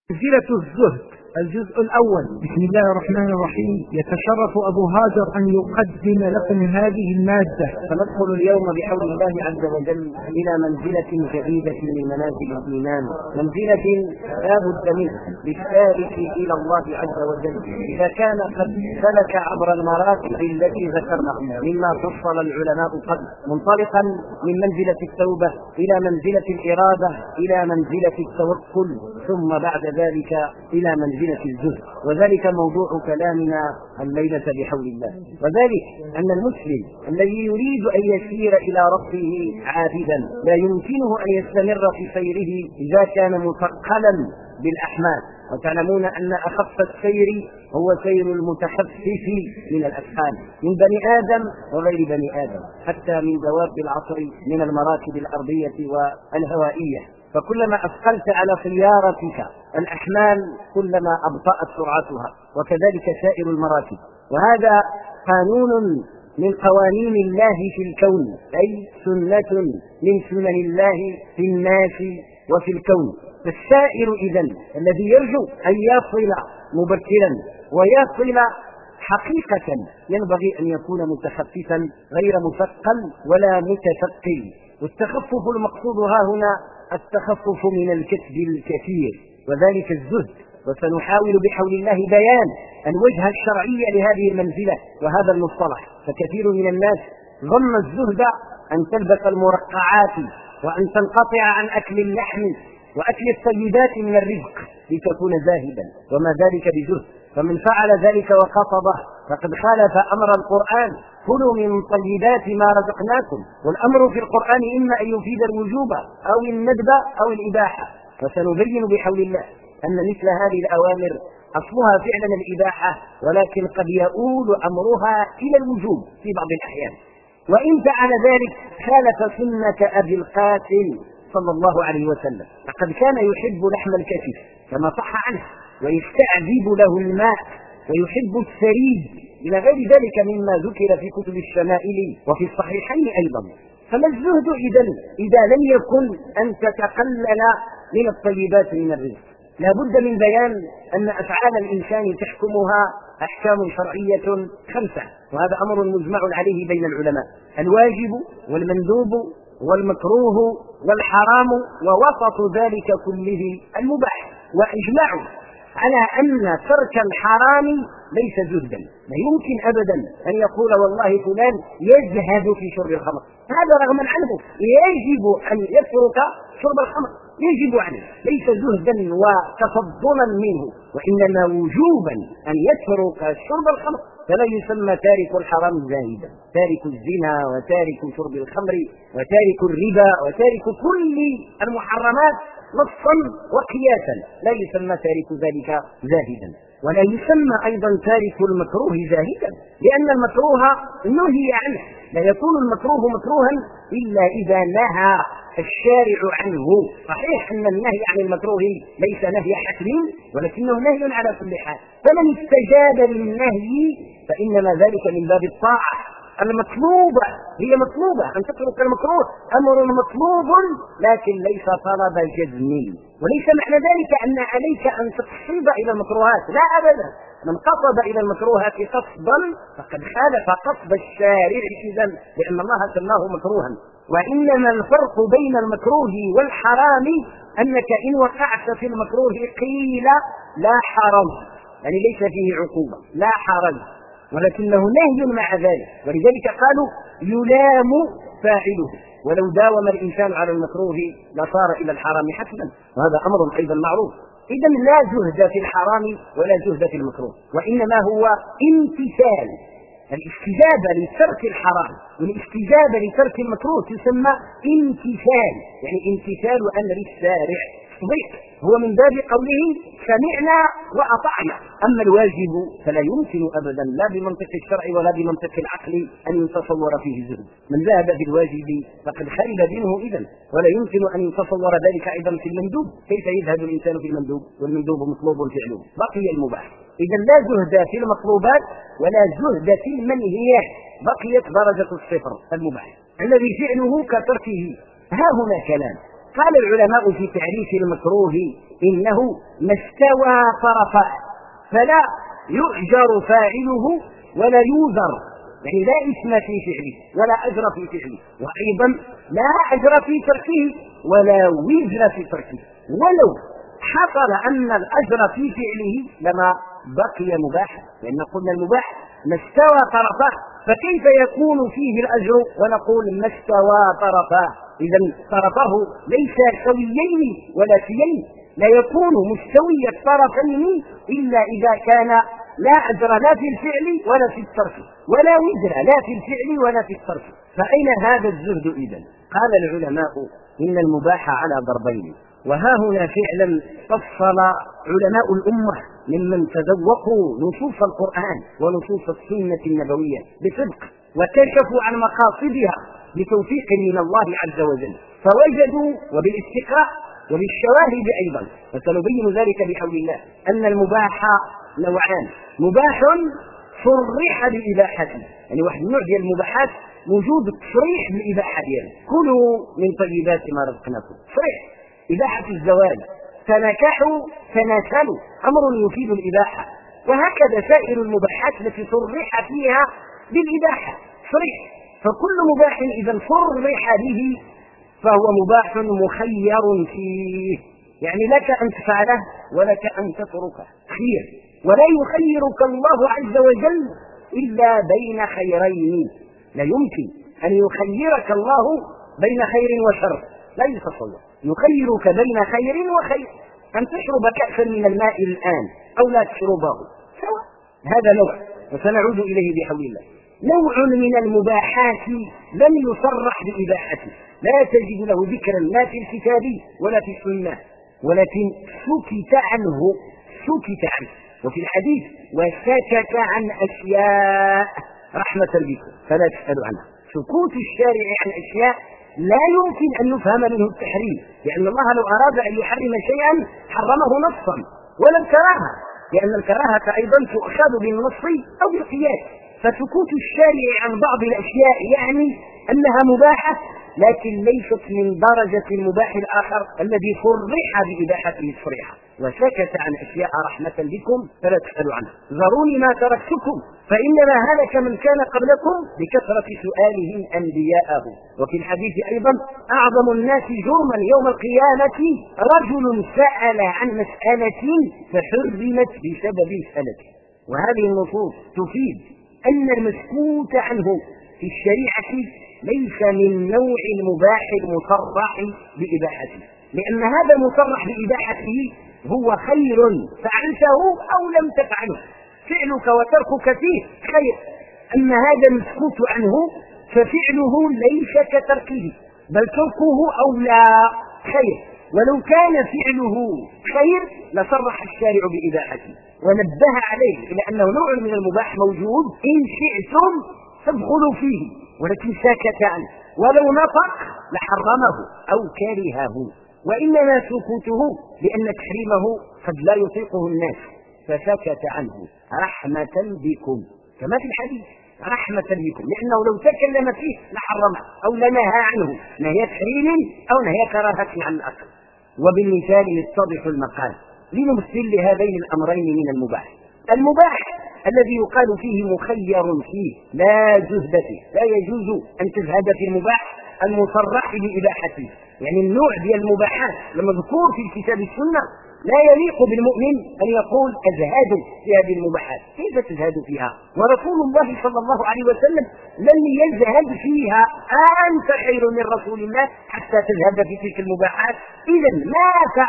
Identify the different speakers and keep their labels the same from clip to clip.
Speaker 1: منزلة الزهد الجزء الأول. بسم الله الرحمن الرحيم. يتشرف أبو هاجر أن يقدم لكم هذه المادة.
Speaker 2: سندخل اليوم بحول الله عز وجل إلى منزلة جديدة من منازل الإيمان، منزلة لا بد منها للسالك إلى الله عز وجل إذا كان قد سلك عبر المراتب التي ذكرنا مما فصل العلماء قبل، منطلقا من منزلة التوبة إلى منزلة الإرادة إلى منزلة التوكل، ثم بعد ذلك إلى منزلة الزهد، وذلك موضوع كلامنا الليلة بحول الله. وذلك أن المسلم الذي يريد أن يسير إلى ربه عابدا لا يمكنه أن يستمر في سيره إذا كان مثقلا بالأحمال، وتعلمون أن أخف السير هو سير المتخفف من الأسفل من بني آدم وغير بني آدم، حتى من دواب العصر من المراكب الأرضية والهوائية. فكلما أثقلت على سيارتك الأحمال كلما أبطأت سرعتها، وكذلك سائر المراكب. وهذا قانون من قوانين الله في الكون، أي سنة من سنن الله في الناس وفي الكون. فالسائر إذن الذي يرجو أن يصل مبكرا ويصل حقيقة ينبغي أن يكون متخففا غير مثقل ولا متثقل. والتخفف المقصود ها هنا التخفف من الكسب الكثير، وذلك الزهد. وسنحاول بحول الله بيان الوجه الشرعي لهذه المنزلة وهذا المصطلح. فكثير من الناس ظن الزهد أن تلبس المرقعات وأن تنقطع عن أكل اللحم وأكل الطيبات من الرزق لتكون زاهدا، وما ذلك بزهد. فمن فعل ذلك وقصده فقد خالف أمر القرآن: كلوا من طيبات ما رزقناكم. والأمر في القرآن إما أن يفيد الوجوب أو الندب أو الإباحة، وسنبين بحول الله أن مثل هذه الأوامر أصلها فعلا الإباحة، ولكن قد يؤول أمرها إلى الوجوب في بعض الأحيان. وإن فعل ذلك خالف سنة أبي القاسم صلى الله عليه وسلم، فقد كان يحب لحم الكتف كما صح عنه، ويستعذب له الماء، ويحب الثريد إلى غير ذلك مما ذكر في كتب الشمائل وفي الصحيحين أيضا. فما الزهد إذا لم يكن أن تتقلل من الطيبات من الرزق؟ لا بد من بيان أن أفعال الإنسان تحكمها أحكام شرعية 5، وهذا أمر مجمع عليه بين العلماء: الواجب والمندوب والمكروه والحرام، ووسط ذلك كله المباح. وإجمعوا على أن ترك الحرام ليس زهدا. لا يمكن أبدا أن يقول والله فلان يزهد في شرب الخمر، هذا رغما عنه يجب أن يترك شرب الخمر، يجب عنه، ليس زهدا وتفضلا منه، وإنما وجوبا أن يترك شرب الخمر. فلا يسمى تارك الحرام زاهدا. تارك الزنا وتارك شرب الخمر وتارك الربا وتارك كل المحرمات نصا وقياسا لا يسمى تارك ذلك زاهدا. ولا يسمى أيضا تارك المكروه زاهدا، لأن المكروه نهي عنه. لا يكون المكروه مكروها إلا إذا نهى الشارع عنه. صحيح أن النهي عن المكروه ليس نهي حتم، ولكنه نهي على كل حال. فمن استجاب للنهي فإنما ذلك من باب الطاعة المطلوبة. هي مطلوبة أن تترك المكروه، أمر مطلوب لكن ليس طلب جزم. وليس معنى ذلك أن عليك أن تقصد إلى المكروهات، لا أبدا. من قصد إلى المكروهات قصدا فقد خالف قصد الشارع إذن، لأن الله سماه مكروها. وإنما الفرق بين المكروه والحرام أنك إن وقعت في المكروه قيل لا حرج، يعني ليس فيه عقوبة، لا حرج، ولكنه نهي مع ذلك. ولذلك قالوا يلام فاعله، ولو داوم الإنسان على المكروه لصار إلى الحرام حتما، وهذا أمر أيضا معروف. إذن لا زهد في الحرام ولا زهد في المكروه، وإنما هو امتثال. الاستجابة لترك الحرام والاستجابة لترك المكروه تسمى امتثال، يعني امتثال أمر الشارع. صديق هو من باب قوله سمعنا وأطعنا. أما الواجب فلا يمكن أبدا لا بمنطق الشرع ولا بمنطق العقل أن يتصور فيه الزهد. من ذهب في الواجب فقد خرب دينه إذن، ولا يمكن أن يتصور ذلك أيضا في المندوب. كيف يذهب الإنسان في المندوب والمندوب مطلوب فعله؟ بقي المباح. إذن لا زهد في المطلوبات ولا زهد في المنهيات، بقيت درجة الصفر المباح الذي فعله كتركه. ها هنا كلام: قال العلماء في تعريف المكروه إنه ما استوى طرفاه، فلا يؤجر فاعله ولا يوزر، يعني لا إثم في فعله ولا أجر في فعله، وأيضا لا أجر في تركه ولا وزر في تركه. ولو حصل أن الأجر في فعله لما بقي مباحا، لأن قلنا المباح ما استوى طرفاه، فكيف يكون فيه الأجر ونقول ما استوى طرفاه؟ إذا طرفه ليس سويين ولا سيين، لا يكون مستوي الطرفين إلا إذا كان لا أجر لا في الفعل ولا في الترك، ولا وزر لا في الفعل ولا في الترك. فأين هذا الزهد إذن؟ قال العلماء إن المباح على ضربين، وها هنا فعلا فصل علماء الأمة ممن تذوقوا نصوص القرآن ونصوص السنة النبوية بصدق وكشفوا عن مقاصدها بتوفيق من الله عز وجل، فوجدوا وبالاستقراء وبالشواهد أيضا، وسنبين ذلك بحول الله، أن المباح نوعان: مباح صرح بإباحته، يعني واحد النوع ديال المباحات وجود تصريح بالإباحة ديالها، كلوا من طيبات ما رزقناكم، صريح إباحة الزواج، تنكحوا تناسلوا، أمر يفيد الإباحة، وهكذا سائر المباحات التي صرح فيها بالإباحة صريح. فكل مباح إذا صرح به فهو مباح مخير فيه، يعني لك أن تفعله ولك أن تتركه، خير، ولا يخيرك الله عز وجل إلا بين خيرين. لا يمكن أن يخيرك الله بين خير وشر، لا يتصور، يخيرك بين خير وخير، أن تشرب كأسا من الماء الآن أو لا تشربه سواء، هذا نوع، وسنعود إليه بحول الله. نوع من المباحات لم يصرح بإباحته، لا تجد له ذكرا لا في الكتاب ولا في السنة، ولكن سكت عنه، وفي الحديث وسكت عن أشياء رحمة بكم فلا تسألوا عنها. سكوت الشارع عن أشياء لا يمكن أن يفهم منه التحريم، لأن الله لو أراد أن يحرم شيئا حرمه نصا ولا الكراهة، لأن الكراهة أيضا تؤخذ بالنص أو بالقياس. فسكوت الشارع عن بعض الأشياء يعني أنها مباحة لكن ليست من درجة المباح الآخر الذي صرح بإباحته صريحة. وسكت عن أشياء رحمة بكم فلا تسألوا عنها، ذروني ما تركتكم فإنما هلك من كان قبلكم بكثرة سؤالهم أنبياءه. وفي الحديث أيضا أعظم الناس جرما يوم القيامة رجل سأل عن مسألة فحرمت بسبب مسألته. وهذه النصوص تفيد أن المسكوت عنه في الشريعة ليس من نوع المباح المصرح بإباحته، لأن هذا المصرح بإباحته هو خير فعلته أو لم تفعله، فعلك وتركك فيه خير. أما هذا المسكوت عنه ففعله ليس كتركه، بل تركه أولى خير، ولو كان فعله خير لصرح الشارع بإباحته ونبه عليه إلى أنه نوع من المباح موجود إن شئتم تدخلوا فيه، ولكن سكت عنه، ولو نطق لحرمه أو كرهه. وإنما سكوته لأن تحريمه قد لا يطيقه الناس فسكت عنه رحمة بكم، كما في الحديث رحمة بكم، لأنه لو تكلم فيه لحرمه أو لنهى عنه نهي تحريم أو نهي كراهة عن الأكل. وبالمثال يتضح المقال. لنمثل لهذين الأمرين من المباح: المباح الذي يقال فيه مخير فيه لا جهد فيه، لا يجوز أن تزهد في المباح المصرح بإباحته، يعني النوع ديال المباحات المذكور في الكتاب السنة لا يليق بالمؤمن أن يقول أزهد في هذه المباحات، كيف تزهد فيها؟ ورسول الله صلى الله عليه وسلم لم يزهد فيها، أنت خير من رسول الله حتى تزهد في تلك المباحات. إذا ما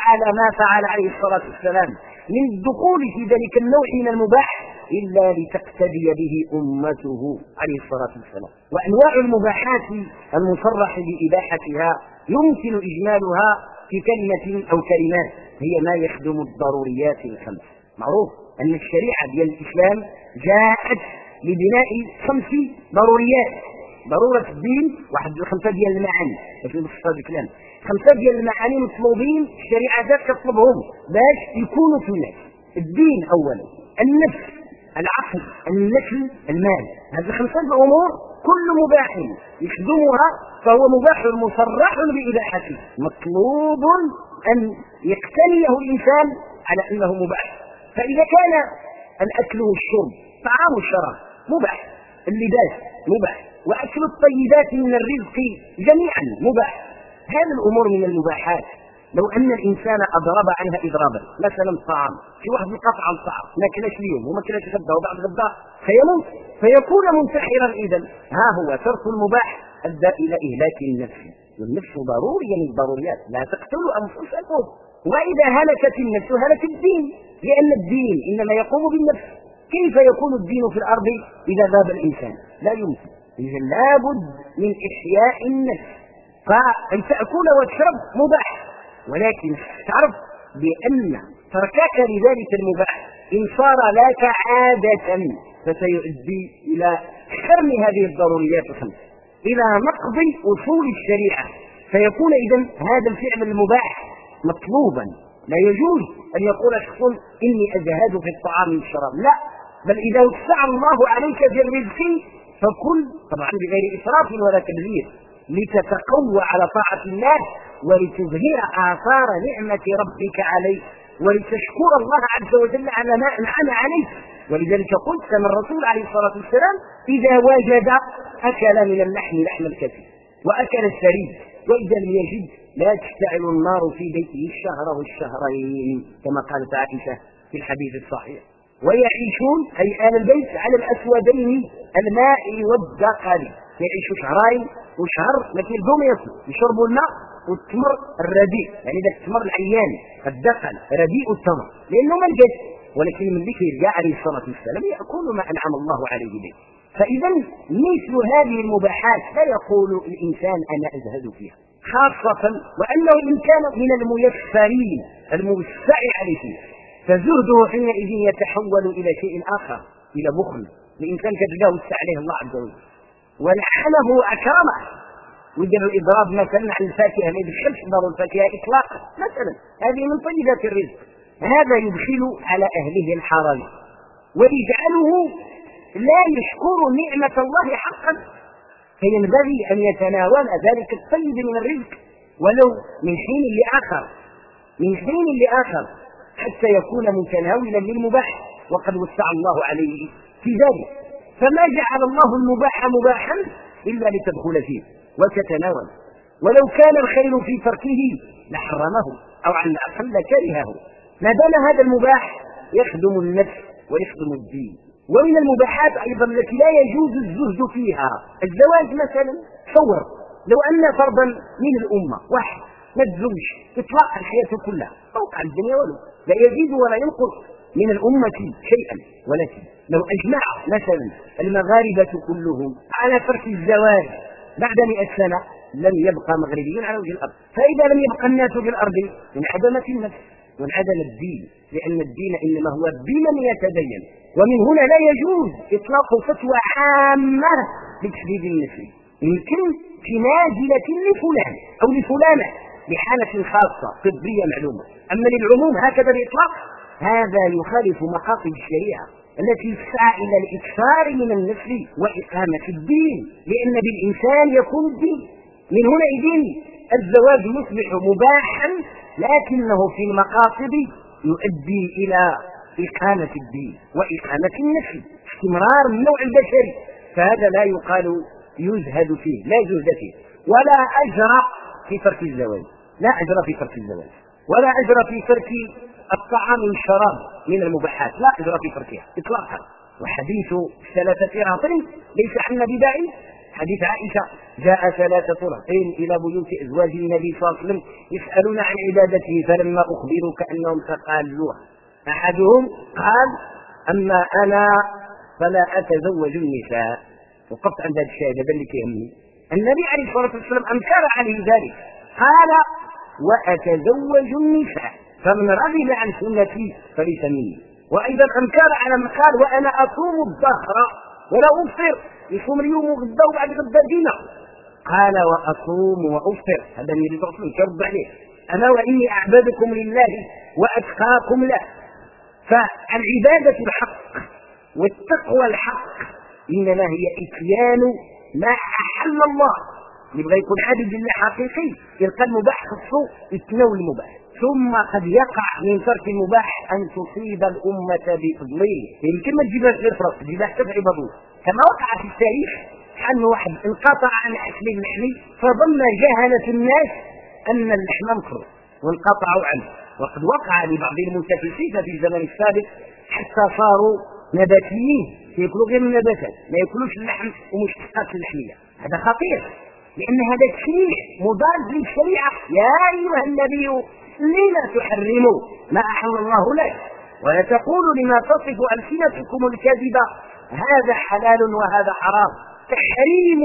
Speaker 2: فعل عليه الصلاة والسلام من الدخول في ذلك النوع من المباح إلا لتقتدي به أمته عليه الصلاة والسلام. وأنواع المباحات المصرح بإباحتها يمكن إجمالها في كلمة أو كلمات، هي ما يخدم الضروريات الخمس. معروف أن الشريعة ديال الإسلام جاءت لبناء 5 ضروريات: ضرورة الدين، واحد 5 ديال المعاني، باش نبسط هذا الكلام، 5 ديال المعاني مطلوبين الشريعة ذات تطلبهم باش يكونوا في الناس: الدين أولا، النفس، العقل، النسل، المال. هذه 5 أمور كل مباح يخدمها فهو مباح مصرح بإباحته، مطلوب أن يقتنيه الإنسان على أنه مباح. فإذا كان الأكل والشرب، طعام والشراب مباح، اللباس مباح، وأكل الطيبات من الرزق جميعا مباح، هذه الأمور من المباحات. لو أن الإنسان أضرب عنها إضرابا، مثلا الطعام، في واحد يقطع عن الطعام ما كلاش اليوم وما كلاش غدا وبعد غدا فيموت فيكون منتحرا. إذا ها هو ترك المباح أدى إلى إهلاك النفس، والنفس ضرورية من الضروريات، لا تقتلوا أنفسكم. وإذا هلكت النفس هلك الدين، لأن الدين إنما يقوم بالنفس. كيف يكون الدين في الأرض إذا ذاب الإنسان؟ لا يمكن. إذا لابد من إحياء النفس. فأن تأكل وتشرب مباح، ولكن تعرف بأن تركك لذلك المباح إن صار لك عادة فسيؤدي إلى حرم هذه الضروريات الخمس، إلى نقض أصول الشريعة، فيكون إذن هذا الفعل المباح مطلوبا. لا يجوز أن يقول شخص إني أزهد في الطعام والشراب، لا، بل إذا وسع الله عليك في الرزق فكل، طبعا بغير إسراف ولا تبذير، لتتقوى على طاعة الله ولتظهر آثار نعمة ربك عليك ولتشكر الله عز وجل على ما أنعم عليك. ولذلك قلت كما الرسول عليه الصلاة والسلام إذا وجد أكل من اللحم لحم الكثير وأكل الثريد، وإذا لم يجد لا تشتعل النار في بيته الشهر والشهرين كما قالت عائشة في الحديث الصحيح. ويعيشون أي آل البيت على الأسودين الماء والدقل، يعيشوا شهرين وشهر لكن يبدون ياكلوا يشربوا الماء والتمر الرديء، يعني ذاك التمر العيان الدقل رديء التمر لأنه ما لقاش، ولكن من ذكر يرجع عليه الصلاة والسلام يأكل ما أنعم الله عليه به. فإذا مثل هذه المباحات لا يقول الإنسان أنا أزهد فيها، خاصة وأنه إن كان من الميسرين الموسع عليه فزهده حينئذ يتحول إلى شيء آخر، إلى بخل. الإنسان كتلقاه وسع عليه الله عز وجل ولعنه أكرمه، وجد الإضراب مثلا عن الفاكهة، ما يدخلش دار الفاكهة إطلاقا مثلا، هذه من طيبات الرزق، هذا يدخل على أهله الحرج ويجعله لا يشكر نعمة الله حقا. فينبغي أن يتناول ذلك الطيب من الرزق ولو من حين لآخر، من حين لآخر، حتى يكون متناولا للمباح وقد وسع الله عليه في ذلك. فما جعل الله المباح مباحا إلا لتدخل فيه وتتناول، ولو كان الخير في تركه لحرمه أو على الأقل كرهه. ما دام هذا المباح يخدم النفس ويخدم الدين. ومن المباحات أيضا التي لا يجوز الزهد فيها الزواج مثلا. تصور لو أن فرضا من الأمة واحد ما تزوج إطلاق الحياة كلها توقع الدنيا ولو لا يزيد ولا ينقص من الأمة شيئا، ولكن لو أجمع مثلا المغاربة كلهم على ترك الزواج بعد 100 سنة لم يبقى مغربي على وجه الأرض. فإذا لم يبقى الناس في الأرض انعدمت النفس وانعدم الدين، لأن الدين إنما هو بمن يتدين. ومن هنا لا يجوز إطلاق فتوى عامة لتحديد النسل، يمكن في نازلة لفلان أو لفلانة لحالة خاصة طبية معلومة، أما للعموم هكذا بإطلاق هذا يخالف مقاصد الشريعة التي تسعى إلى الإكثار من النسل وإقامة الدين، لأن بالإنسان يكون الدين. من هنا إذن الزواج يصبح مباحا لكنه في المقاصد يؤدي إلى إقامة الدين وإقامة النسل، استمرار النوع البشري. فهذا لا يقال يزهد فيه، لا زهد فيه، ولا أجر في ترك الزواج، لا أجر في ترك الزواج، ولا أجر في ترك الطعام والشراب من المباحات، لا أجر في تركها إطلاقا. وحديث 3 رهط ليس عنا بداعي، حديث عائشة جاء 3 رهط إلى بيوت أزواج النبي صلى الله عليه وسلم يسألون عن عبادته فلما أخبروا كأنهم تقالوها. أحدهم قال أما أنا فلا أتزوج النساء. وقفت عند هذا الشيء هذا اللي يهمني. النبي عليه الصلاة والسلام أنكر عليه ذلك، قال وأتزوج النساء فمن رغب عن سنتي فليس مني. وأيضا أنكر على من قال وأنا أصوم الظهر ولا أفطر، يصوم اليوم وغدا وبعد غدا دينا، قال وأصوم وأفطر. هذا النبي صلى الله عليه وسلم يرد عليه أنا وإني أعبدكم لله وأتقاكم له. فالعبادة الحق والتقوى الحق إنما هي إتيان ما أحل الله. اللي بغى يكون عابد لله حقيقي يلقى المباح خصو يتناول المباح. ثم قد يقع من ترك المباح أن تصيب الأمة بفضله. يمكن ما تجيبها غير فرق، تجيبها حتى في عباد الله، كما وقع في التاريخ أن واحد انقطع عن أكل اللحم فظن جهلة الناس أن اللحم مكروه وانقطعوا عنه. وقد وقع لبعض المتفلسفة في الزمن السابق حتى صاروا نباتيين يأكلوا غير النباتات، ما يأكلوش اللحم ومشتقات اللحمية. هذا خطير، لأن هذا تشريع مضاد للشريعة. يا أيها النبي لما تحرموا ما أحل الله لك ولا تقولوا لما تصف ألسنتكم الكذب هذا حلال وهذا حرام. تحريم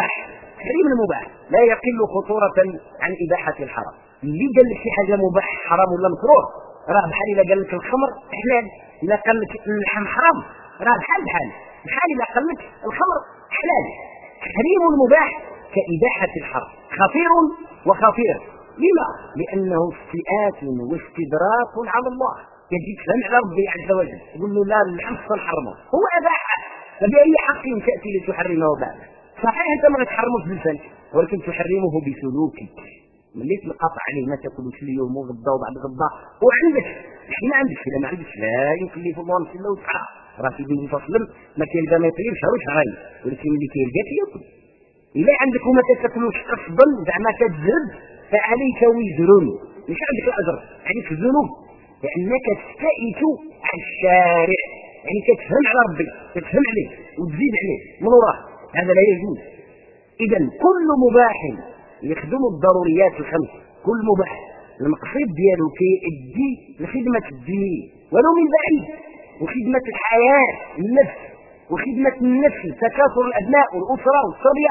Speaker 2: المباح لا يقل خطورة عن إباحة الحرام. اللي قال لك شي حاجة مباح حرام ولا مكروه راه بحال إذا قال لك الخمر حلال، إذا قال لك اللحم حرام راه بحال إذا قال لك الخمر حلال. تحريم المباح كإباحة الحرام خطير وخطير. لما؟ لأنه استئات واستدراك على الله. يجي تفهم على ربي عز وجل يقول له لا الحمص الحرمه هو أباحه، فبأي حق تأتي لتحرمه بعد؟ صحيح أنت ما تحرمه بلسانك ولكن تحرمه بسلوكك. ملي تنقطع عليه ما تاكلوش اليوم وغدا وبعد غدا وعندك ما عندك الا ما عندكش لا يكلف الله نفسا الا وسعها. راه في دين فصل ما كيلقى ما يطير شهر وشهرين، ولكن اللي كيلقى كياكل. الا عندك وما تاكلوش قصدا زعما كتزرد فعليك وزر، مش عندك الاجر، عليك الذنوب، لانك تستئت على الشارع، يعني كتفهم على ربي كتفهم عليه وتزيد عليه من وراه. هذا لا يجوز. اذا كل مباح يخدم الضروريات الخمس، كل مباح المقصود ديالو كيؤدي لخدمة الدين ولو من بعيد، وخدمة الحياة النفس، وخدمة النسل تكاثر الأبناء والأسرة والصبية،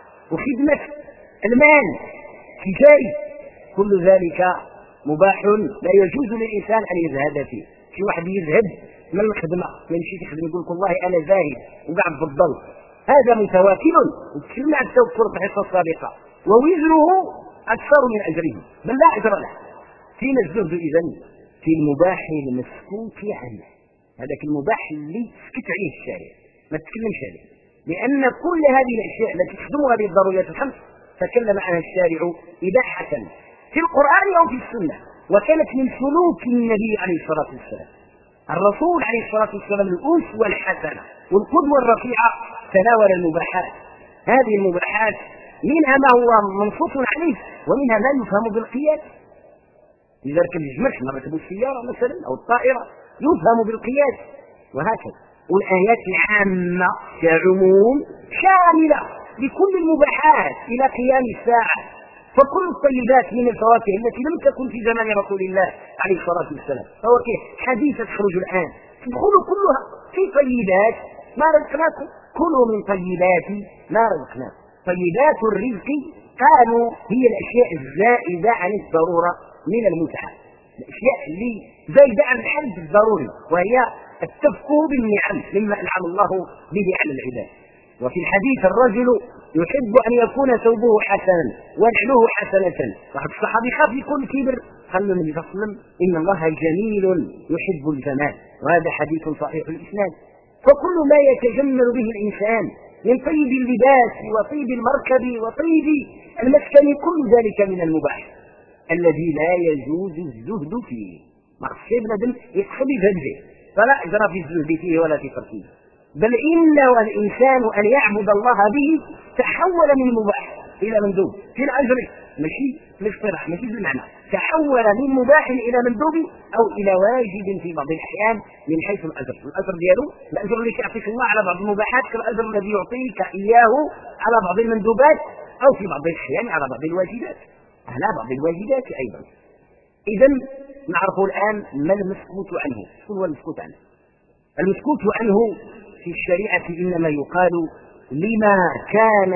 Speaker 2: وخدمة المال تجاري. كل ذلك مباح لا يجوز للإنسان أن يذهب فيه. شي واحد يذهب من الخدمة يمشي يخدم يقول لك والله أنا زاهد وقاعد في الظل، هذا متواكل. وتكلمنا عن التوكل في الحصة السابقة، ووزره أكثر من أجره بل لا أجر له. فين الزهد إذن؟ في المباح المسكوت عنه، هذاك المباح اللي سكت عليه الشارع ما تتكلمش عليه، لأن كل هذه الأشياء التي تخدم هذه الضروريات الخمس تكلم عنها الشارع إباحة في القرآن أو في السنة، وكانت من سلوك النبي عليه الصلاة والسلام. الرسول عليه الصلاة والسلام الأسوة الحسنة والقدوة الرفيعة تناول المباحات. هذه المباحات منها ما هو منصوص عليه ومنها ما يفهم بالقياس. إذا ركب الجمل نركب السيارة مثلا أو الطائرة يفهم بالقياس وهكذا. والآيات العامة كعموم شاملة لكل المباحات إلى قيام الساعة. فكل الطيبات من الفواكه التي لم تكن في زمان رسول الله عليه الصلاة والسلام فواكه حديثة تخرج الآن تدخل كلها في طيبات ما رزقناكم، كلوا من طيبات ما رزقناكم. طيبات الرزق قالوا هي الأشياء الزائدة عن الضرورة من المتعة، الأشياء اللي زائدة عن الحد الضروري، وهي التفكه بالنعم مما أنعم الله به على العباد. وفي الحديث الرجل يحب أن يكون ثوبه حسنا ونعله حسنة، واحد الصحابي خاف يكون كبر قال له النبي صلى الله عليه وسلم إن الله جميل يحب الجمال، وهذا حديث صحيح الإسناد. فكل ما يتجمل به الإنسان من طيب اللباس وطيب المركب وطيب المسكن كل ذلك من المباح الذي لا يجوز الزهد فيه. مقصد بنادم يدخل يزهد فلا أجر في الزهد فيه ولا في تركه، بل إن والإنسان أن يعبد الله به تحول من مباح إلى مندوب في الأجر، ماشي في الاصطلاح، ماشي في المعنى، تحول من مباح إلى مندوب أو إلى واجب في بعض الأحيان من حيث الأجر. الأجر ديالو الأجر اللي يعطيك الله على بعض المباحات كالأجر الذي يعطيك إياه على بعض المندوبات أو في بعض الأحيان على بعض الواجبات، على بعض الواجبات أيضا. إذا نعرف الآن ما المسكوت عنه. هو المسكوت عنه، المسكوت عنه في الشريعة إنما يقال لما كان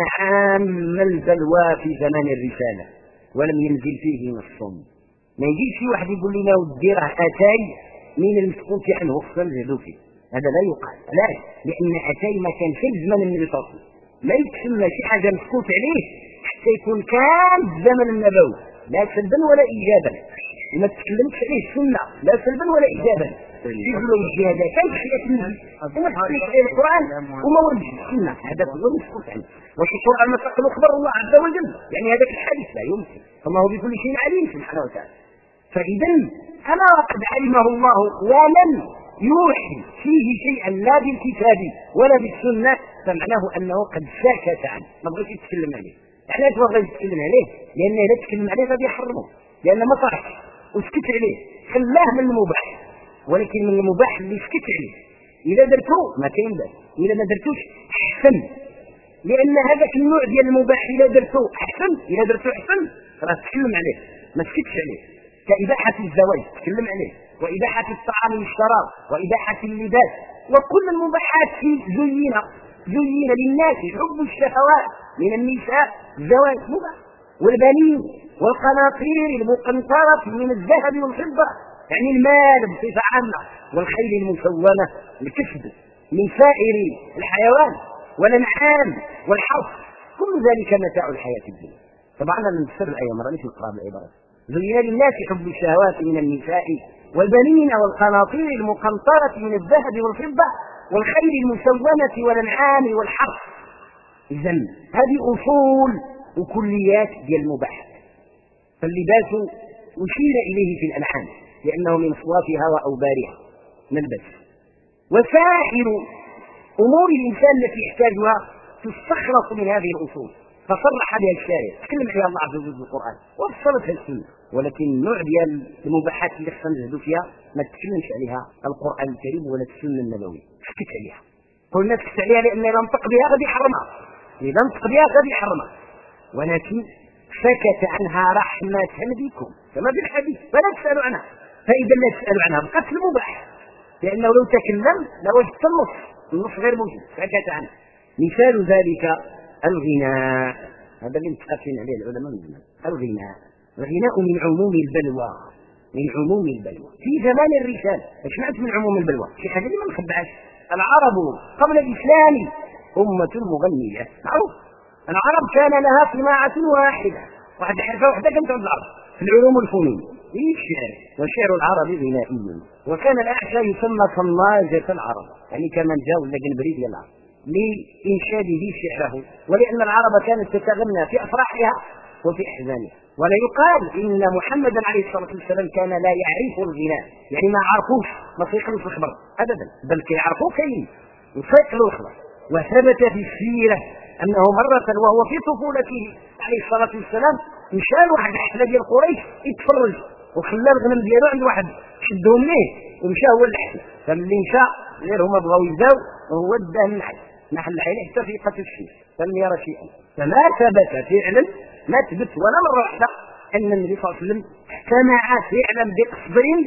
Speaker 2: عام البلوى في زمان الرسالة ولم ينزل فيه نص. ما يجيش شي واحد يقول لنا ودي راه أتاي من المسكوت عنه خصنا نزهدوا فيه، هذا لا يقال. لا، لأن أتاي ما كان في زمن النبي صلى الله عليه وسلم، لا يتسمى شي حاجة مسكوت عليه حتى يكون كان الزمن النبوي لا سلبا ولا إيجابا، وما تكلمتش عليه السنة لا سلبا ولا إيجابا، يقولوا الجهاد كان حياة النبي وما تقولش القرآن وما وردش السنة، هذا كله مسكوت عنه. واش القرآن ما أخبر الله عز وجل؟ يعني هذاك الحديث لا يمكن، فالله بكل شيء عليم سبحانه وتعالى. فإذا أما قد علمه الله ولم يوحي فيه شيئا لا بالكتاب ولا بالسنة فمعناه أنه قد سكت عنه، ما بغيش يتكلم عليه. علاش ما بغيش يتكلم عليه؟ لأن إذا تكلم عليه غادي يحرمه، لأن ما صحش وسكت عليه، خلاه من المباح، ولكن من المباح اللي سكت عليه. إذا درتو ما كاين باس، إذا ما درتوش أحسن، لأن هذاك النوع ديال المباح إذا درتو أحسن، إذا درتو أحسن راه تكلم عليه ما سكتش عليه. كإباحة الزواج تكلم عليه، وإباحة الطعام والشراب، وإباحة اللباس، وكل المباحات زين للناس حب الشهوات من النساء الزواج مباح، والبنين والقناطير المقنطرة من الذهب والفضة يعني المال بصفة عامة، والخيل المسومة الكسب من سائر الحيوان والأنعام والحرث، كل ذلك متاع الحياة الدنيا. طبعا أنا نفسر الآية مرة مش نقرأ العبارة. زين للناس حب الشهوات من النساء والبنين والقناطير المقنطرة من الذهب والفضة والخيل المسومة والأنعام والحرث. إذن هذه أصول وكليات ديال المباحات. فاللباس أشير إليه في الأنعام لأنه من صوافها وأوبارها نلبس، وسائر أمور الإنسان التي يحتاجها تستخلص من هذه الأصول، فصرح بها الشارع، تكلم عليها الله عز وجل في القرآن وفصلتها السنة. ولكن النوع ديال المباحات اللي خصنا نجهدوا فيها ما تكلمش عليها القرآن الكريم ولا السنة النبوية، سكت عليها. قلنا سكت عليها لأن إذا نطق بها غادي يحرمها، إذا نطق بها غادي يحرمها، ولكن سكت عنها رحمة بكم كما في الحديث، فلا تسألوا عنها. فإذا لا تسألوا عنها بقت المباح، لأنه لو تكلم لوجدت النص غير موجود، سكت عنه. مثال ذلك الغناء، هذا اللي متفقين عليه العلماء من زمان. الغناء من عموم البلوى، من عموم البلوى في زمان الرسالة. ايش معنى من عموم البلوى؟ شي حاجة اللي ما نخبعهاش. العرب قبل الإسلام أمة مغنية معروف. العرب كان لها صناعة واحدة، حرفة واحدة كانت عند العرب في العلوم الفنون، الشعر، والشعر العربي غنائي. وكان الأعشى يسمى صناجة العرب، يعني كمن جاء ولا جنبري ديال العرب لإنشاده شعره، ولأن العرب كانت تتغنى في أفراحها وفي أحزانها. ولا يقال إن محمدا عليه الصلاة والسلام كان لا يعرف الغناء، يعني ما عرفوش ما يقلوش الخبر أبدا، بل يعرفوا كاين ويقلوا الخبر. وثبت في السيرة أنه مرة وهو في طفولته عليه الصلاة والسلام مشى لواحد الحفلة ديال قريش يتفرج، وخلى الغنم ديالو عند واحد شدهم ليه ومشى هو للحفلة. فملي مشى غير هما بغاو يبداو وهو داه نحل عليه حتى في قتل الشيء فلم يرى شيئا. فما ثبت فعلا، ما ثبت ولا مرة واحدة أن النبي صلى الله عليه وسلم اجتمع فعلا بقصدين،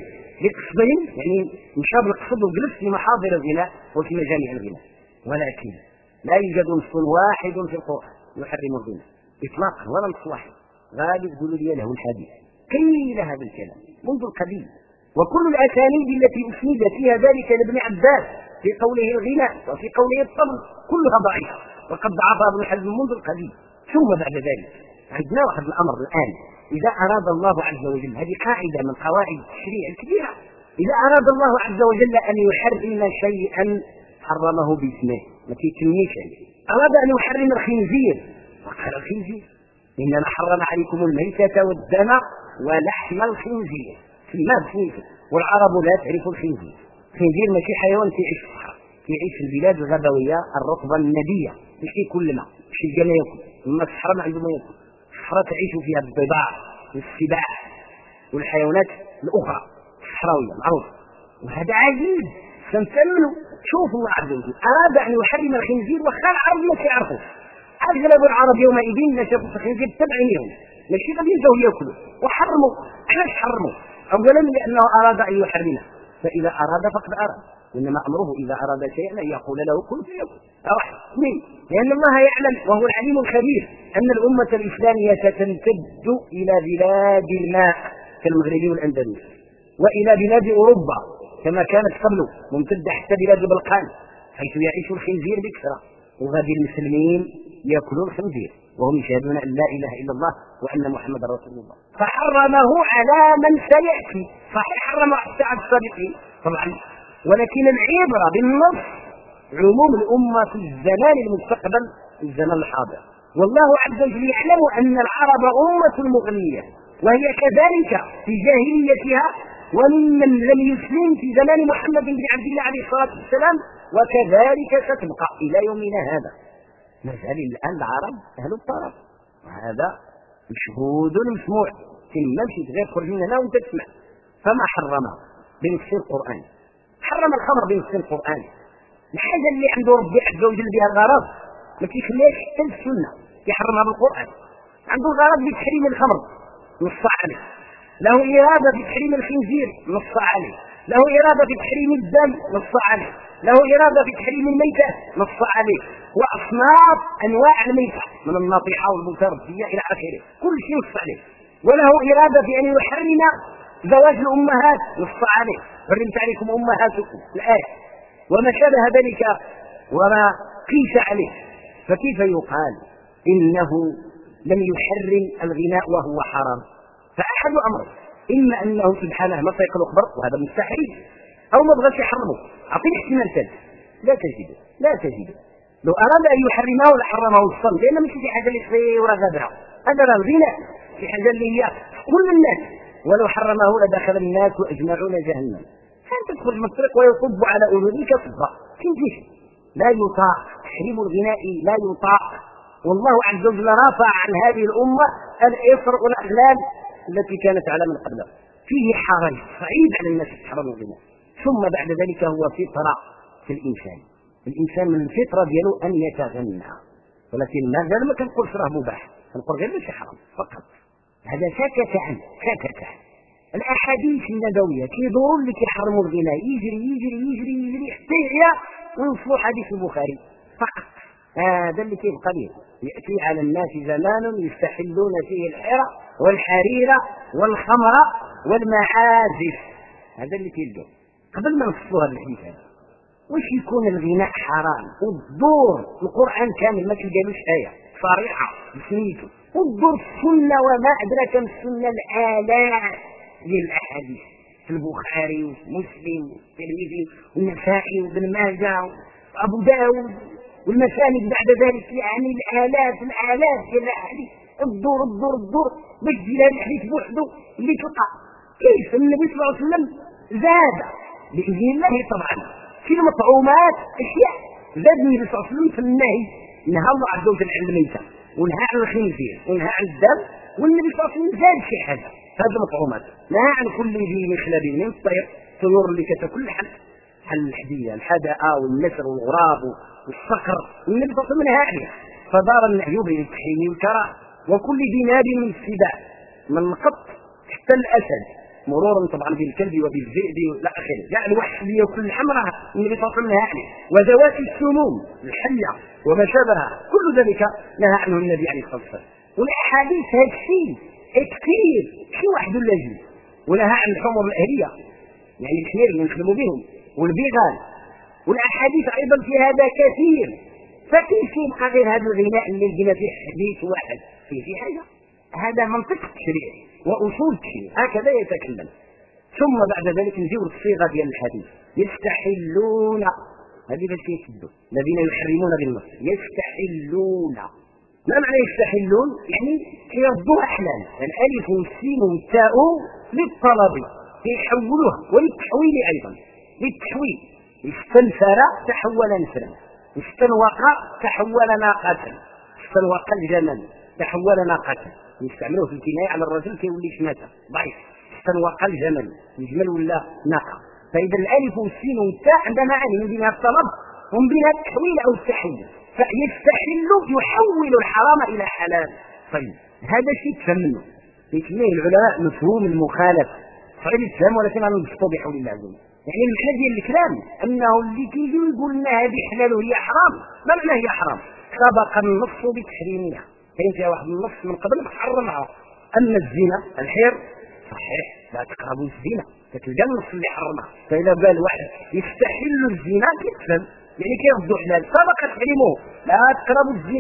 Speaker 2: يعني مشى بالقصد وجلس في محاضر الغناء وفي مجامع الغناء. ولكن لا يوجد نص واحد في القرآن يحرم الغناء إطلاقا، ولا نص واحد. غالب تقولوا لي له الحديث قيل هذا الكلام منذ القديم، وكل الأسانيد التي أسند فيها ذلك لابن عباس في قوله الغناء وفي قوله الطبل كلها ضعيفة، وقد ضعفها ابن حزم منذ القديم. ثم بعد ذلك عندنا واحد الأمر الآن، إذا أراد الله عز وجل، هذه قاعدة من قواعد التشريع الكبيرة، إذا أراد الله عز وجل أن يحرم شيئا حرمه باسمه، ما تيتمنيش عليه. أراد أن يحرم الخنزير وقال الخنزير إنما حرم عليكم الميتة والدم ولحم الخنزير في الماء بسنيته. والعرب لا تعرف الخنزير. الخنزير ماشي حيوان كيعيش في الصحراء، كيعيش في البلاد الغابوية الرطبة الندية، مش كل ما ماشي الجنة ياكل، أما الصحراء ما عنده ما ياكل. الصحراء تعيش فيها الضباع والسباع والحيوانات الأخرى الصحراوية معروف، وهذا عجيب سنتأمله. شوف الله عز وجل أراد أن يحرم الخنزير وخال العرب ما يعرفوا. أغلب العرب يومئذ نشأوا في الخنزير تبعينهم، ماشي غادي يبداو ياكلوا وحرموا. علاش حرموا؟ أولا لأنه أراد أن يحرمه، فإذا أراد فقد أراد، إنما أمره إذا أراد شيئا أن يقول له كن فيكون. واحد اثنين، لأن الله يعلم وهو العليم الخبير أن الأمة الإسلامية ستمتد إلى بلاد الماء كالمغرب والأندلس، وإلى بلاد أوروبا كما كانت قبله، ممتدة حتى بلاد البلقان حيث يعيش الخنزير بكثرة، وغادي المسلمين يأكلون الخنزير وهم يشهدون أن لا إله إلا الله وأن محمد رسول الله، فحرمه على من سيأتي. صحيح حرمه على السابقين طبعا، ولكن العبرة بالنص عموم الأمة في الزمان المستقبل في الزمان الحاضر. والله عز وجل يعلم أن العرب أمة مغنية، وهي كذلك في جاهليتها، وممن لم يسلم في زمان محمد بن عبد الله عليه الصلاة والسلام، وكذلك ستبقى إلى يومنا هذا. ما زال الآن العرب أهل الطرف، وهذا مشهود مسموع. كما مشيت غير خرج من هنا وانت تسمع. فما حرم بنص القرآن، حرم الخمر بنص القرآن. الحاجة اللي عنده ربي عز وجل بها الغرض ما كيخليهاش حتى السنة، يحرمها بالقرآن. عنده الغرض بتحريم الخمر نص عليه، له إرادة بتحريم الخنزير نص عليه، له إرادة بتحريم الدم نص عليه، له إرادة بتحريم الميتة نص عليه، وأصناف أنواع الميتة من الناطحة والمتردية إلى آخره، كل شيء نص عليه. وله إرادة بأن يحرم زواج الأمهات نص عليه، حرمت عليكم أمهاتكم الآية، وما شابه ذلك وما قيس عليه. فكيف يقال إنه لم يحرم الغناء وهو حرام؟ فأحد أمر، إما أنه سبحانه ما سيق الأخبر وهذا مستحيل، أو ما بغاش يحرمه. أعطيني احتمال ثالث، لا تجده. لو أراد أن يحرمه لحرمه الصمت، لأن مش في حاجة اللي تصير ولا غادرة، هذا الغناء في حاجة اللي هي كل الناس، ولو حرمه لدخل الناس أجمعون جهنم. كانت تدخل من الطريق ويصب على أذنك صبا، كيف لا يطاع تحريم الغناء، لا يطاع. والله عز وجل رفع عن هذه الأمة الإصر والأغلال التي كانت على من قبله. فيه حرج صعيب على الناس تحرم الغناء. ثم بعد ذلك هو فطرة في الإنسان من الفطرة ديالو أن يتغنى، ولكن ما ما كنقولش راه مباح، كنقول غير ماشي حرام فقط. هذا سكت عنه. الأحاديث النبوية كيدوروا اللي كيحرموا الغناء يجري حتى ويوصلوا حديث البخاري فقط. هذا اللي كيبقى به. يأتي على الناس زمان يستحلون فيه الحرى والحرير والخمر والمعازف، هذا اللي كيلقى. قبل ما نفصلوا هذا الحديث هذا واش يكون الغناء حرام والدور القرآن كامل ما تلقالوش آية صريحة بسميته، والدور السنة وما أدراك ما السنة الآلاف للأحاديث في البخاري ومسلم والترمذي والنسائي وابن ماجه وأبو داود والمسانيد بعد ذلك، يعني الآلاف ديال الأحاديث. الدور باش تجي هذا الحديث بوحده اللي تلقى كيف النبي صلى الله عليه وسلم زاد بإذن الله طبعا في المطعومات أشياء، زاد النبي صلى الله عليه وسلم في النهي، نهى الله عز وجل عن الميتة ونهى عن الخنزير ونهى عن الدم، والنبي صلى الله عليه وسلم زاد شي حاجة هذه المطعومات، نهى عن كل ذي مخلب من الطيور اللي كتاكل بحال الحدية الحدقة والنسر والغراب والصقر، والنبي صلى الله عليه وسلم نهى عليها. فدار النهي بين التحريم والكراهة. وكل ذي ناب من السباع من القط حتى الأسد، مرورا طبعا بالكلب وبالذئب والى اخره، يعني الوحش اللي ياكل الحمراء النبي صلى الله عليه وسلم نهى عليه، وذوات السموم الحيه وما شابهها كل ذلك نهى عنه النبي عليه الصلاه والسلام. والاحاديث هذا الشيء كثير، شي واحد ولا جوج. ونهى عن الحمر الاهليه، يعني الحمير اللي نخدموا بهم والبغال، والاحاديث ايضا في هذا كثير. فكيف يبقى غير هذا الغناء اللي لقينا فيه حديث واحد في حاجه؟ هذا منطق التشريع وأصول الشيء هكذا يتكلم. ثم بعد ذلك نجيو الصيغة ديال الحديث يستحلون، هذه باش يشدوا الذين يحرمون بالنص يستحلون. ما معنى يستحلون؟ يعني يردوها حلال، الألف والسين والتاء للطلب يحولوها، وللتحويل أيضا للتحويل. استنفر تحول نسرا، استنوق تحول ناقة، استنوق الجمل تحول ناقة، يستعملوه في الكناية على الرجل كيولي شماتة ضعيف. استنوق الجمل ولا ناقة. فإذا الألف والسين والتاء عندها معاني، من بينها الطلب ومن بينها التحويل أو التحويل. فيستحل يحول الحرام إلى حلال. طيب هذا شيء تفهمه يسميه العلماء مفهوم المخالف، صعيب الفهم ولكن أنا نبسطه بحول الله عز وجل. يعني المعنى ديال الكلام أنه اللي كيجي ويقول لنا هذه حلال وهي حرام، ما معنى هي حرام؟ سبق النص بتحريمها، كاين فيها واحد النص من قبل ما تحرمها. أما الزنا الحير صحيح لا تقربوا الزنا، تلقى النص اللي حرمها. فإذا قال واحد يستحل الزنا كيفهم، يعني كيردوا حلال سبق تحريمه، لا تقربوا الزنا.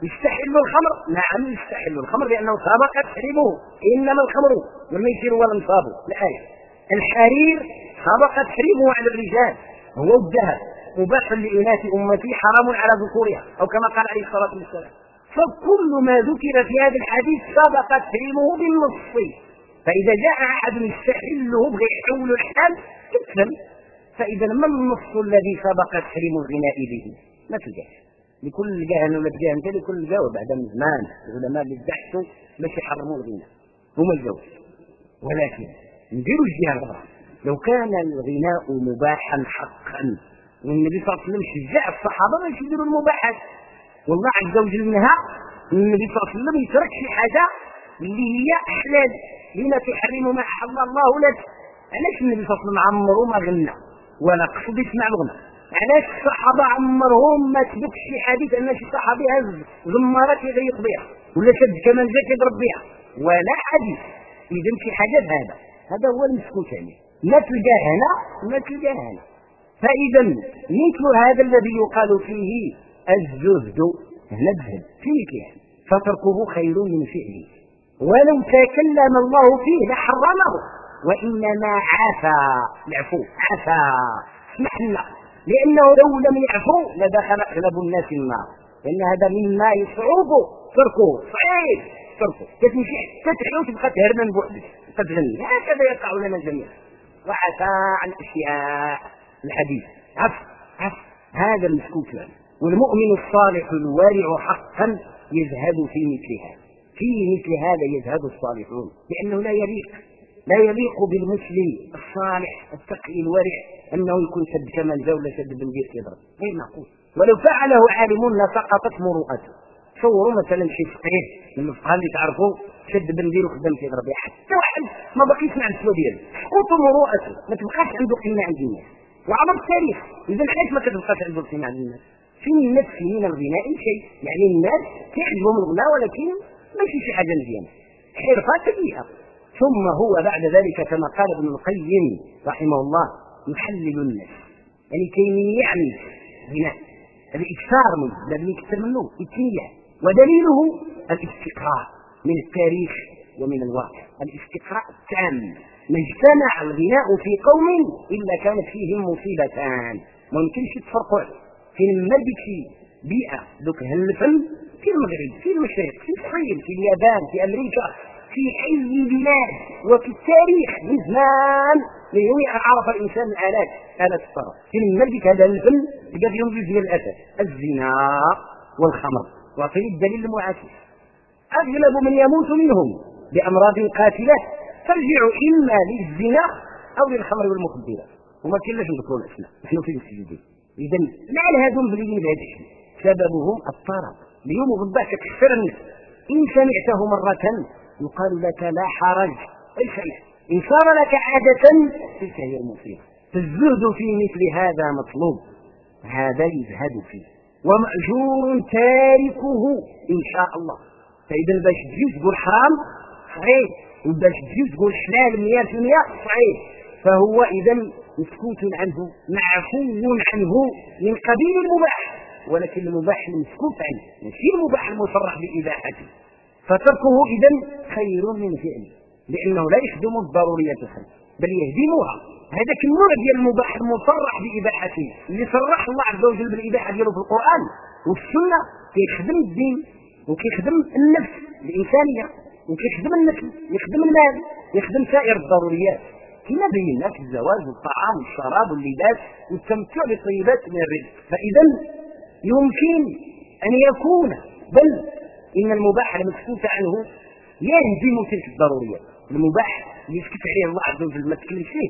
Speaker 2: يستحل الخمر؟ نعم يستحل الخمر لأنه سبق تحريمه، إنما الخمر والميسر والأنصاب الآية. الحرير سبق تحريمه على الرجال، هو الذهب مباح لإناث أمتي حرام على ذكورها، أو كما قال عليه الصلاة والسلام. فكل ما ذكر في هذا الحديث سبق تحريمه بالنص، فإذا جاء أحد يستحله بغير حول الحال تكفل. فإذا ما النص الذي سبق تحريم الغناء به؟ ما تلقاش. لكل جهه ولا جهه انت لكل جهه بعد من زمان العلماء اللي بحثوا باش يحرموا الغناء هما الجوز. ولكن نديروا الجهه الاخرى، لو كان الغناء مباحا حقا والنبي صلى الله عليه وسلم شجع الصحابه باش يديروا المباحات، والله عز وجل منها النبي صلى الله عليه وسلم يترك شي حاجه اللي هي حلال، لما تحرم ما احل الله لك. علاش النبي صلى الله عليه وسلم عمره ما غنى ولا قصد يسمع الغنى؟ علاش الصحابه عمرهم ما ثبت شي حديث ان شي صحابي هز زمارات يغيق بها ولا شد كمان جاك يضرب بها ولا حديث. اذا شي حاجه هذا هو المسكوت عليه، ما تلقاه هنا ما تلقاه هنا. فاذا مثل هذا الذي يقال فيه الزهد، هنا الزهد في مثله فتركه خير من فعله، ولو تكلم الله فيه لحرمه، وانما عفا العفو عفا اسمح لنا، لانه لو لم يعفو لدخل اغلب الناس النار، لان هذا مما يصعب تركه، صعيب تركه. كتمشي حتى تحلو تبقى تهرمن بوحدك تغني، هكذا يقع لنا جميعا. وعفا عن اشياء الحديث عفو هذا المسكوت له. والمؤمن الصالح الوارع حقا يزهد في مثل هذا، في مثل هذا يزهد الصالحون، لانه لا يليق بالمسلم الصالح التقي الورع انه يكون شد كمان جوله شد بندير يضرب، غير معقول. ولو فعله عالم لسقطت مروءته. تصوروا مثلا شي فقيه من الفقهاء اللي تعرفوا شد بندير وخدم يضرب، حتى واحد ما بقى يسمع السوا ديالو تسقط مروءته، ما تبقاش عنده قيمه عند الناس. وعبر التاريخ اذا علاش ما كتبقاش عنده قيمه عند الناس؟ في النفس من الغناء شيء، يعني الناس كيعجبهم الغناء ولكن ماشي شي حاجه مزيانه، حرفه سيئه. ثم هو بعد ذلك كما قال ابن القيم رحمه الله يحلل الناس، يعني كيميع منه غناء الاكثار منه الذي يكثر منه يتميع. ودليله الاستقراء من التاريخ ومن الواقع، الاستقراء التام. ما اجتمع الغناء في قوم الا كانت فيهم مصيبتان، ما يمكنش تفرقوا في الملك في بيئه دوك هالفن في المغرب في المشرق في الصين في اليابان في امريكا في اي بلاد وفي التاريخ من زمان من يوم عرف الانسان آلات الطرب. في الملك هذا الفن لقى فيهم جزء الاسد الزنا والخمر، وفي الدليل المعاكس اغلب من يموت منهم بامراض قاتله ترجع اما للزنا او للخمر والمخدرات، وما كلاش نذكروا الاسماء نحن في المسجدين. اذا مع هذول بلين بهذا الشيء سببهم الطرب. اليوم غباك تكثر الناس، ان سمعته مره يقال لك لا حرج اي شيء، ان صار لك عاده تلك هي المصيبه. فالزهد في مثل هذا مطلوب، هذا يزهد فيه ومأجور تاركه ان شاء الله. فاذا باش تجي تقول حرام صحيح، وباش تجي تقول حلال 100% صحيح، فهو اذا مسكوت عنه معفو عنه من قبيل المباح، ولكن المباح المسكوت عنه ماشي المباح المصرح بإباحته. فتركه اذا خير من فعله، لانه لا يخدم الضروريه الخمس بل يهدمها. هذاك النوع ديال المباح المصرح بإباحته اللي صرح الله عز وجل بالإباحه ديالو في القرآن والسنه كيخدم الدين وكيخدم النفس الانسانيه وكيخدم النسل، يخدم المال، يخدم سائر الضروريات كما بينا في الزواج والطعام والشراب واللباس والتمتع بالطيبات من الرزق. فاذا يمكن ان يكون بل ان المباح المسكوت عنه يهدم تلك الضروريات. المباح اللي يسكت عليه الله عز وجل ما تكلمش فيه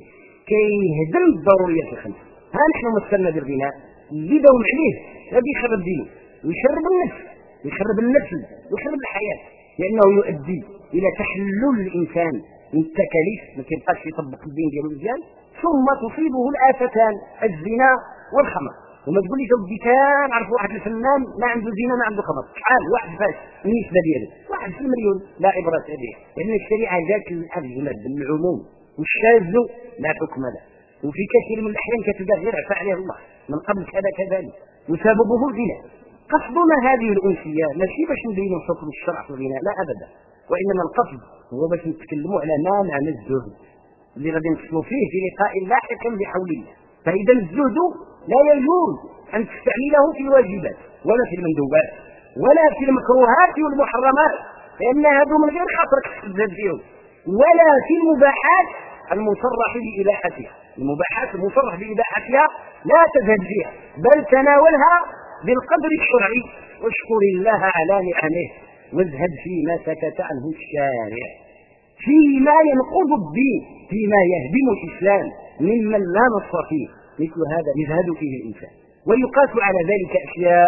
Speaker 2: كيهدم الضروريات الخمسه. ها نحن مثلنا بالغناء اللي داوم عليه غادي يخرب دينه ويشرب النفس ويخرب النسل ويخرب الحياه، لانه يؤدي الى تحلل الانسان من التكاليف، ما كيبقاش يطبق الدين ديالو مزيان، ثم تصيبه الافتان الزنا والخمر. وما تقول لي ودي كان عرف واحد الفنان ما عنده زنا ما عنده خمر، شحال واحد فاش النسبه ديالو 1 في المليون لا عبره به، لان الشريعه جات للاجمل بالعموم والشاذ لا حكم له، وفي كثير من الاحيان كتلقى غير عفا عليه الله من قبل كذا كذلك وسببه الغنى. قصدنا هذه الأنسية ماشي باش نبينوا حكم الشرع في الغناء، لا أبدا، وإنما القصد هو باش نتكلموا على ما معنى الزهد اللي غادي نفصلوا فيه في لقاء لاحق بحول الله. فإذا الزهد لا يجوز أن تستعمله في الواجبات ولا في المندوبات ولا في المكروهات والمحرمات، لأن هذو من غير خاطرك تزهد فيهم، ولا في المباحات المصرح بإباحتها. المباحات المصرح بإباحتها لا تزهد فيها، بل تناولها بالقدر الشرعي واشكر الله على نعمه وازهد فيما سكت عنه الشارع، فيما ينقض الدين، فيما يهدم الإسلام ممن لا نص فيه. مثل هذا يزهد فيه الإنسان. ويقاس على ذلك أشياء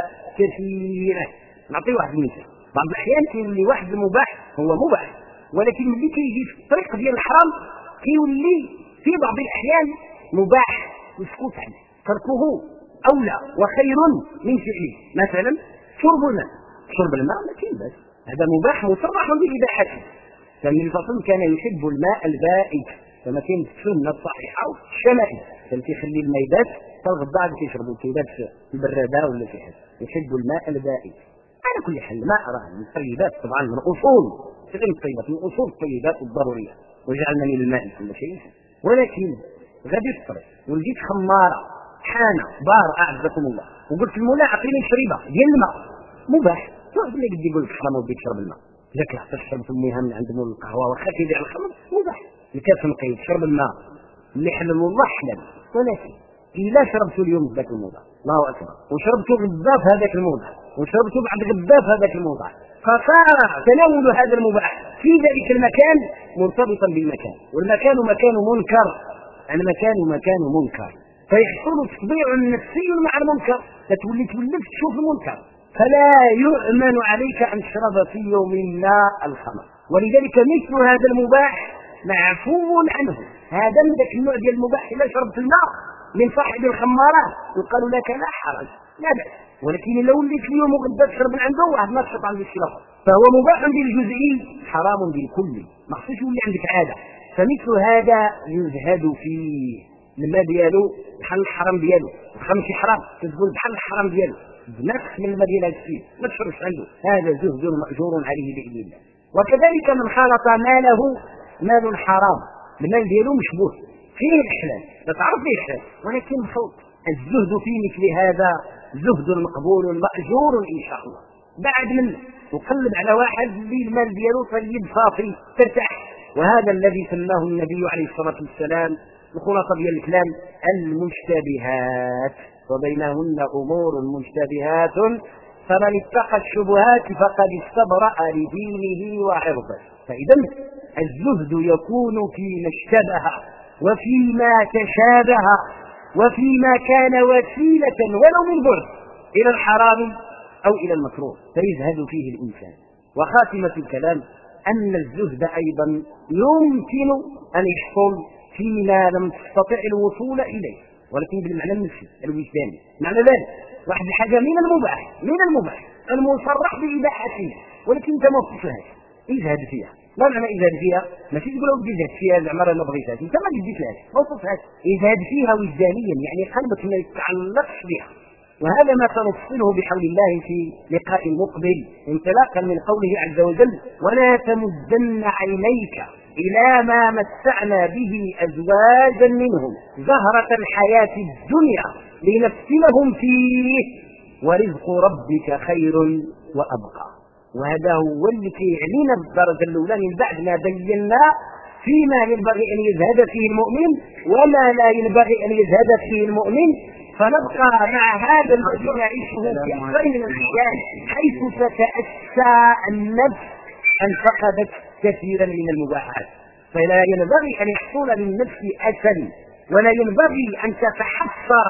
Speaker 2: كثيرة. نعطي واحد المثال. بعض الأحيان كيولي واحد المباح هو مباح، ولكن ملي كيجي في الطريق ديال الحرام كيولي في بعض الأحيان مباح مسكوت عنه، تركه أولى وخير من فعله. مثلا شرب الماء، شرب الماء ما كاين بس، هذا مباح مصرح بإباحته. فالنبي صلى الله عليه وسلم كان يحب الماء البائد، كما كاين في السنة الصحيحة الشمائل، كان كيخلي الماء يبات فالغدا غادي كيشربوا كيبات في البرادة ولا في حاجة. يحب الماء البائد. على كل حال الماء راه من الطيبات طبعا، من اصول غير الطيبات، من اصول الطيبات الضروريه، وجعلنا من الماء كل شيء. ولكن غادي الطريق ولقيت خماره حانه بار اعزكم الله، وقلت المولى اعطيني شريبه ديال الماء مباح، واحد اللي قد يقول لك حرام وديك تشرب الماء، اذا كنت تشرب فميها من عند مول القهوه واخا كيبيع الخمر مباح، الكاس نقي تشرب الماء اللي حلل الله حلال. ولكن إلا شربت اليوم ذاك الموضع الله أكبر، وشربت غدا في هذاك الموضع، وشربت بعد غدا في هذاك الموضع، فصار تناول هذا المباح في ذلك المكان مرتبطا بالمكان، والمكان مكان منكر، المكان مكان منكر، فيحصل تطبيع نفسي مع المنكر، فتولي تولف تشوف المنكر، فلا يؤمن عليك أن تشرب في يوم ما الخمر. ولذلك مثل هذا المباح معفو عنه. هذا من ذاك النوع ديال المباح إذا شربت الماء من صاحب الخمارات يقال لك لا حرج لا بأس، ولكن لو وليت اليوم وغدا تشرب من عنده واحد ما تشرب عند الشرب، فهو مباح بالجزئي حرام بالكل، ما خصوش يولي عندك عاده. فمثل هذا يزهد فيه، الماء ديالو بحال الحرام ديالو، الخمس حرام تقول بحال الحرام ديالو، بنفس من الماء ديال هذا الشيء ما تشربش عنده، هذا زهد مأجور عليه بإذن الله. وكذلك من خالط ماله مال حرام، المال ديالو مشبوه فيه الحلال، لا تعرف فيه الحلال ولكن مخلط. الزهد في مثل هذا زهد مقبول مأجور إن شاء الله. بعد منه وقلب على واحد اللي المال ديالو طيب صافي ترتاح، وهذا الذي سماه النبي عليه الصلاة والسلام الخلاصة ديال الكلام المشتبهات، وبينهن أمور مشتبهات فمن اتقى الشبهات فقد استبرأ لدينه وعرضه. فإذا الزهد يكون فيما اشتبه وفيما تشابه وفيما كان وسيلة ولو من بعد إلى الحرام أو إلى المكروه فيزهد فيه الإنسان. وخاتمة الكلام أن الزهد أيضا يمكن أن يحصل فيما لم تستطع الوصول إليه، ولكن بالمعنى النفسي الوجداني. معنى ذلك واحد الحاجة من المباح المصرح بإباحته، ولكن أنت ما وصلتلهاش يزهد فيها. ما معنى يزهد فيها؟ ماشي تقول له يزهد فيها زعما ما بغيتهاش، انت ما جديتلهاش ما وصلتهاش، يزهد فيها وجدانيا، يعني قلبك ما يتعلقش بها. وهذا ما سنفصله بحول الله في لقاء مقبل انطلاقا من قوله عز وجل ولا تمدن عينيك إلى ما متعنا به أزواجا منهم زهرة الحياة الدنيا لنفتنهم فيه ورزق ربك خير وأبقى. وهذا هو اللي يعنينا بالدرجة الأولى من بعد ما بينا فيما ينبغي أن يزهد فيه المؤمن وما لا ينبغي أن يزهد فيه المؤمن، فنبقى مع هذا الذي نعيشه في أحسن من الأحيان حيث تتأسى النفس أن فقدت كثيرا من المباحات، فلا ينبغي أن يحصل للنفس أسل، ولا ينبغي أن تتحسر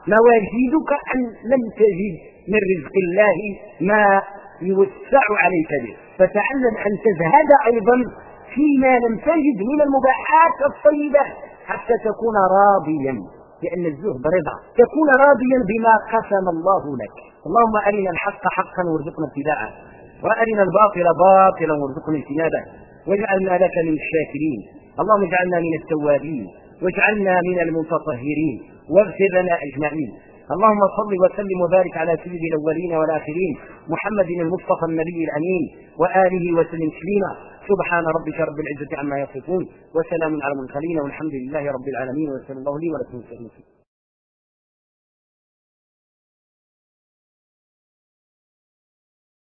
Speaker 2: مواجدك أن لم تجد من رزق الله ما يوسع عليك به، فتعلم أن تزهد أيضا فيما لم تجد من المباحات الطيبات حتى تكون راضيا، لأن الزهد رضا، تكون راضيا بما قسم الله لك. اللهم أرنا الحق حقا وارزقنا اتباعه، وأرنا الباطل باطلا وارزقنا اجتنابه، واجعلنا لك من الشاكرين. اللهم اجعلنا من التوابين واجعلنا من المتطهرين واغفر لنا أجمعين. اللهم صل وسلم وبارك على سيد الأولين والآخرين محمد المصطفى النبي الأمين وآله وسلم تسليما. سبحان ربك رب العزة عما يصفون وسلام على المرسلين والحمد لله رب العالمين وصلى الله لي ولكم.